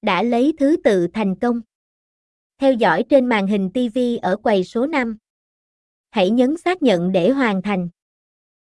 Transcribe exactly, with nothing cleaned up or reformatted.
đã lấy thứ tự thành công. Theo dõi trên màn hình ti vi ở quầy số năm. Hãy nhấn xác nhận để hoàn thành.